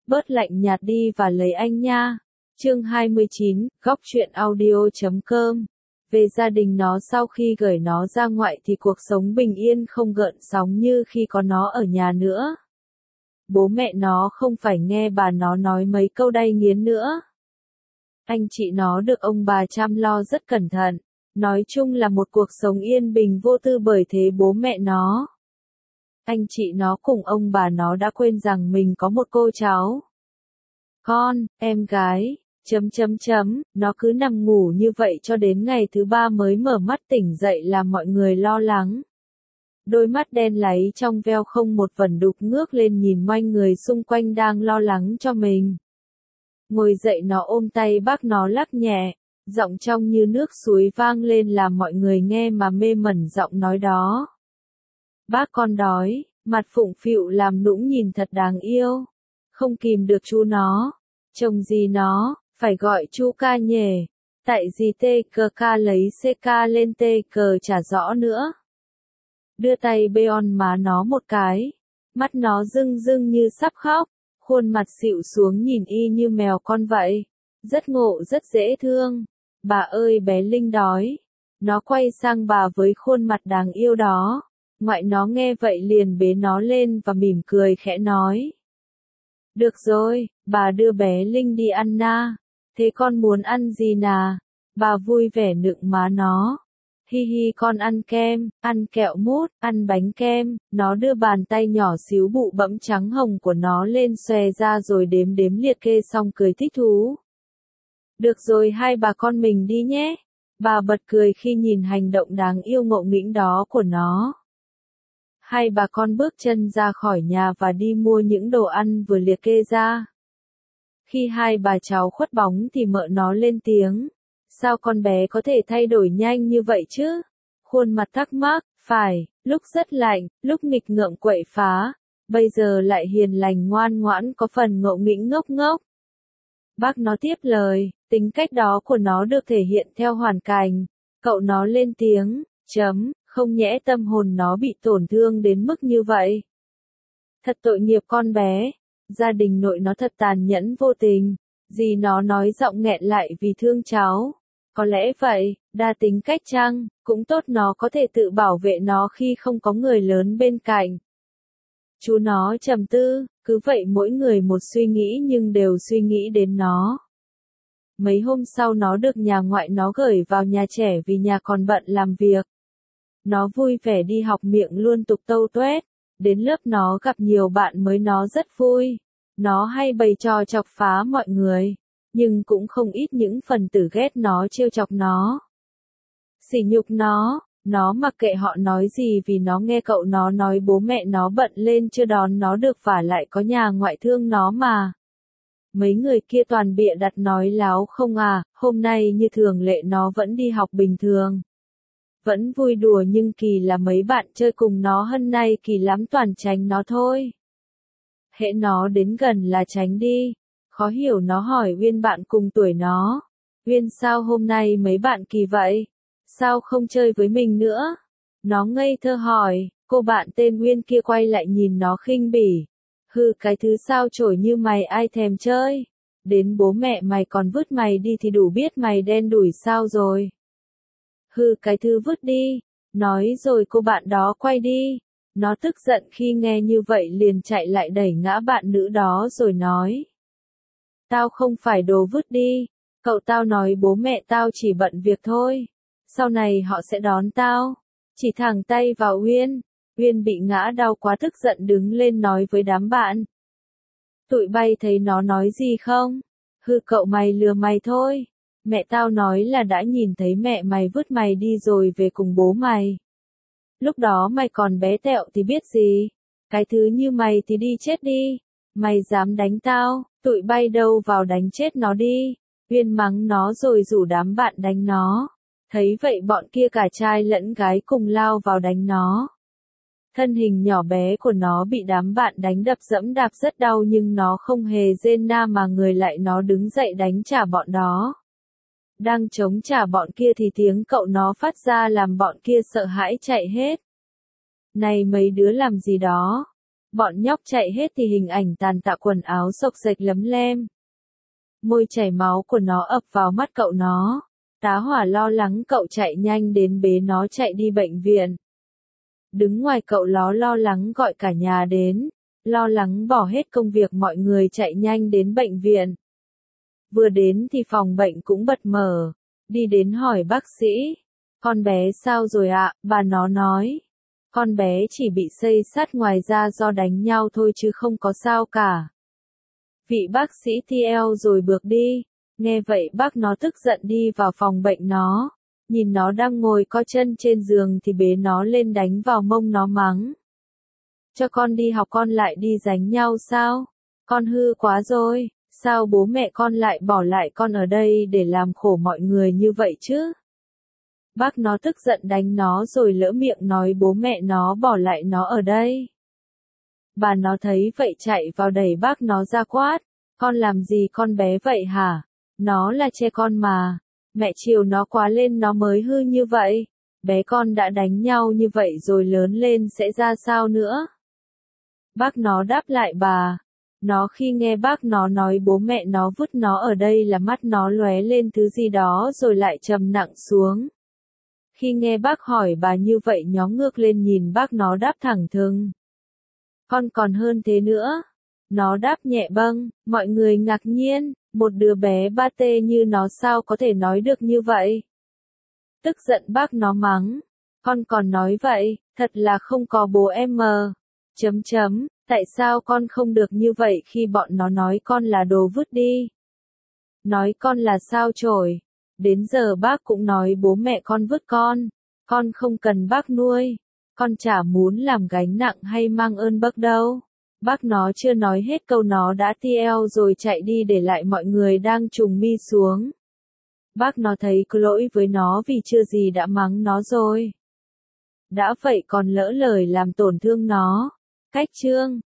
bớt lạnh nhạt đi và lấy anh nha. Chương 29, góc truyện audio.com. Về gia đình nó, sau khi gửi nó ra ngoại thì cuộc sống bình yên không gợn sóng như khi có nó ở nhà nữa. Bố mẹ nó không phải nghe bà nó nói mấy câu đay nghiến nữa. Anh chị nó được ông bà chăm lo rất cẩn thận. Nói chung là một cuộc sống yên bình vô tư, bởi thế bố mẹ nó, anh chị nó cùng ông bà nó đã quên rằng mình có một cô cháu. Con, em gái, nó cứ nằm ngủ như vậy cho đến ngày thứ 3 mới mở mắt tỉnh dậy làm mọi người lo lắng. Đôi mắt đen láy trong veo không một vẩn đục ngước lên nhìn quanh người xung quanh đang lo lắng cho mình. Ngồi dậy nó ôm tay bác nó lắc nhẹ, giọng trong như nước suối vang lên làm mọi người nghe mà mê mẩn giọng nói đó. Bác con đói, mặt phụng phịu làm nũng nhìn thật đáng yêu. Không kìm được chú nó, chồng gì nó, phải gọi chú ca nhề. Tại gì tê cờ ca lấy xê ca lên tê cờ chả rõ nữa. Đưa tay bê on má nó một cái, mắt nó rưng rưng như sắp khóc, khuôn mặt xịu xuống nhìn y như mèo con vậy. Rất ngộ, rất dễ thương. Bà ơi, bé Linh đói. Nó quay sang bà với khuôn mặt đáng yêu đó. Ngoại nó nghe vậy liền bế nó lên và mỉm cười khẽ nói. Được rồi, bà đưa bé Linh đi ăn na. Thế con muốn ăn gì nà? Bà vui vẻ nựng má nó. Hi hi, con ăn kem, ăn kẹo mút, ăn bánh kem. Nó đưa bàn tay nhỏ xíu bụ bẫm trắng hồng của nó lên xòe ra rồi đếm đếm liệt kê xong cười thích thú. Được rồi, hai bà con mình đi nhé. Bà bật cười khi nhìn hành động đáng yêu ngộ nghĩnh đó của nó. Hai bà con bước chân ra khỏi nhà và đi mua những đồ ăn vừa liệt kê ra. Khi hai bà cháu khuất bóng thì mợ nó lên tiếng. Sao con bé có thể thay đổi nhanh như vậy chứ? Khuôn mặt thắc mắc, phải, lúc rất lạnh, lúc nghịch ngợm quậy phá, bây giờ lại hiền lành ngoan ngoãn có phần ngộ nghĩnh ngốc ngốc. Bác nó tiếp lời, tính cách đó của nó được thể hiện theo hoàn cảnh. Cậu nó lên tiếng, không nhẽ tâm hồn nó bị tổn thương đến mức như vậy. Thật tội nghiệp con bé, gia đình nội nó thật tàn nhẫn vô tình. Dì nó nói giọng nghẹn lại vì thương cháu. Có lẽ vậy, đa tính cách chăng, cũng tốt nó có thể tự bảo vệ nó khi không có người lớn bên cạnh. Chú nó trầm tư, cứ vậy mỗi người một suy nghĩ nhưng đều suy nghĩ đến nó. Mấy hôm sau nó được nhà ngoại nó gửi vào nhà trẻ vì nhà còn bận làm việc. Nó vui vẻ đi học miệng luôn tục tâu tuét, đến lớp nó gặp nhiều bạn mới nó rất vui. Nó hay bày trò chọc phá mọi người, nhưng cũng không ít những phần tử ghét nó trêu chọc nó. Sỉ nhục nó mặc kệ họ nói gì vì nó nghe cậu nó nói bố mẹ nó bận lên chưa đón nó được và lại có nhà ngoại thương nó mà. Mấy người kia toàn bịa đặt nói láo không à, hôm nay như thường lệ nó vẫn đi học bình thường. Vẫn vui đùa nhưng kỳ là mấy bạn chơi cùng nó hôm nay kỳ lắm toàn tránh nó thôi. Hễ nó đến gần là tránh đi. Khó hiểu nó hỏi Uyên bạn cùng tuổi nó. Uyên sao hôm nay mấy bạn kỳ vậy? Sao không chơi với mình nữa? Nó ngây thơ hỏi, cô bạn tên Uyên kia quay lại nhìn nó khinh bỉ. Hừ, cái thứ sao chổi như mày ai thèm chơi? Đến bố mẹ mày còn vứt mày đi thì đủ biết mày đen đủi sao rồi. Hừ, cái thứ vứt đi. Nói rồi cô bạn đó quay đi. Nó tức giận khi nghe như vậy liền chạy lại đẩy ngã bạn nữ đó rồi nói. Tao không phải đồ vứt đi. Cậu tao nói bố mẹ tao chỉ bận việc thôi. Sau này họ sẽ đón tao. Chỉ thẳng tay vào Uyên. Uyên bị ngã đau quá tức giận đứng lên nói với đám bạn. Tụi bay thấy nó nói gì không? Hừ, cậu mày lừa mày thôi. Mẹ tao nói là đã nhìn thấy mẹ mày vứt mày đi rồi về cùng bố mày. Lúc đó mày còn bé tẹo thì biết gì. Cái thứ như mày thì đi chết đi. Mày dám đánh tao, tụi bay đâu vào đánh chết nó đi. Uyên mắng nó rồi rủ đám bạn đánh nó. Thấy vậy bọn kia cả trai lẫn gái cùng lao vào đánh nó. Thân hình nhỏ bé của nó bị đám bạn đánh đập dẫm đạp rất đau nhưng nó không hề rên na mà người lại nó đứng dậy đánh trả bọn đó. Đang chống trả bọn kia thì tiếng cậu nó phát ra làm bọn kia sợ hãi chạy hết. Này mấy đứa làm gì đó? Bọn nhóc chạy hết thì hình ảnh tàn tạ quần áo xộc xệch lấm lem. Môi chảy máu của nó ập vào mắt cậu nó. Tá Hỏa lo lắng cậu chạy nhanh đến bế nó chạy đi bệnh viện. Đứng ngoài cậu nó lo lắng gọi cả nhà đến, lo lắng bỏ hết công việc mọi người chạy nhanh đến bệnh viện. Vừa đến thì phòng bệnh cũng bật mở, đi đến hỏi bác sĩ, con bé sao rồi ạ, bà nó nói. Con bé chỉ bị xây xát ngoài da do đánh nhau thôi chứ không có sao cả. Vị bác sĩ TL rồi bước đi, nghe vậy bác nó tức giận đi vào phòng bệnh nó, nhìn nó đang ngồi co chân trên giường thì bế nó lên đánh vào mông nó mắng. Cho con đi học con lại đi đánh nhau sao? Con hư quá rồi, sao bố mẹ con lại bỏ lại con ở đây để làm khổ mọi người như vậy chứ? Bác nó tức giận đánh nó rồi lỡ miệng nói bố mẹ nó bỏ lại nó ở đây. Bà nó thấy vậy chạy vào đẩy bác nó ra quát, con làm gì con bé vậy hả? Nó là trẻ con mà, mẹ chiều nó quá lên nó mới hư như vậy, bé con đã đánh nhau như vậy rồi lớn lên sẽ ra sao nữa? Bác nó đáp lại bà, nó khi nghe bác nó nói bố mẹ nó vứt nó ở đây là mắt nó lóe lên thứ gì đó rồi lại trầm nặng xuống. Khi nghe bác hỏi bà như vậy nhó ngược lên nhìn bác nó đáp thẳng thừng. Con còn hơn thế nữa. Nó đáp nhẹ bâng, mọi người ngạc nhiên, một đứa bé 3T như nó sao có thể nói được như vậy. Tức giận bác nó mắng, con còn nói vậy, thật là không có bố em mờ. Tại sao con không được như vậy khi bọn nó nói con là đồ vứt đi? Nói con là sao chổi? Đến giờ bác cũng nói bố mẹ con vứt con không cần bác nuôi, con chả muốn làm gánh nặng hay mang ơn bác đâu. Bác nó chưa nói hết câu nó đã TL rồi chạy đi để lại mọi người đang trùng mi xuống. Bác nó thấy có lỗi với nó vì chưa gì đã mắng nó rồi. Đã vậy còn lỡ lời làm tổn thương nó. Cách chương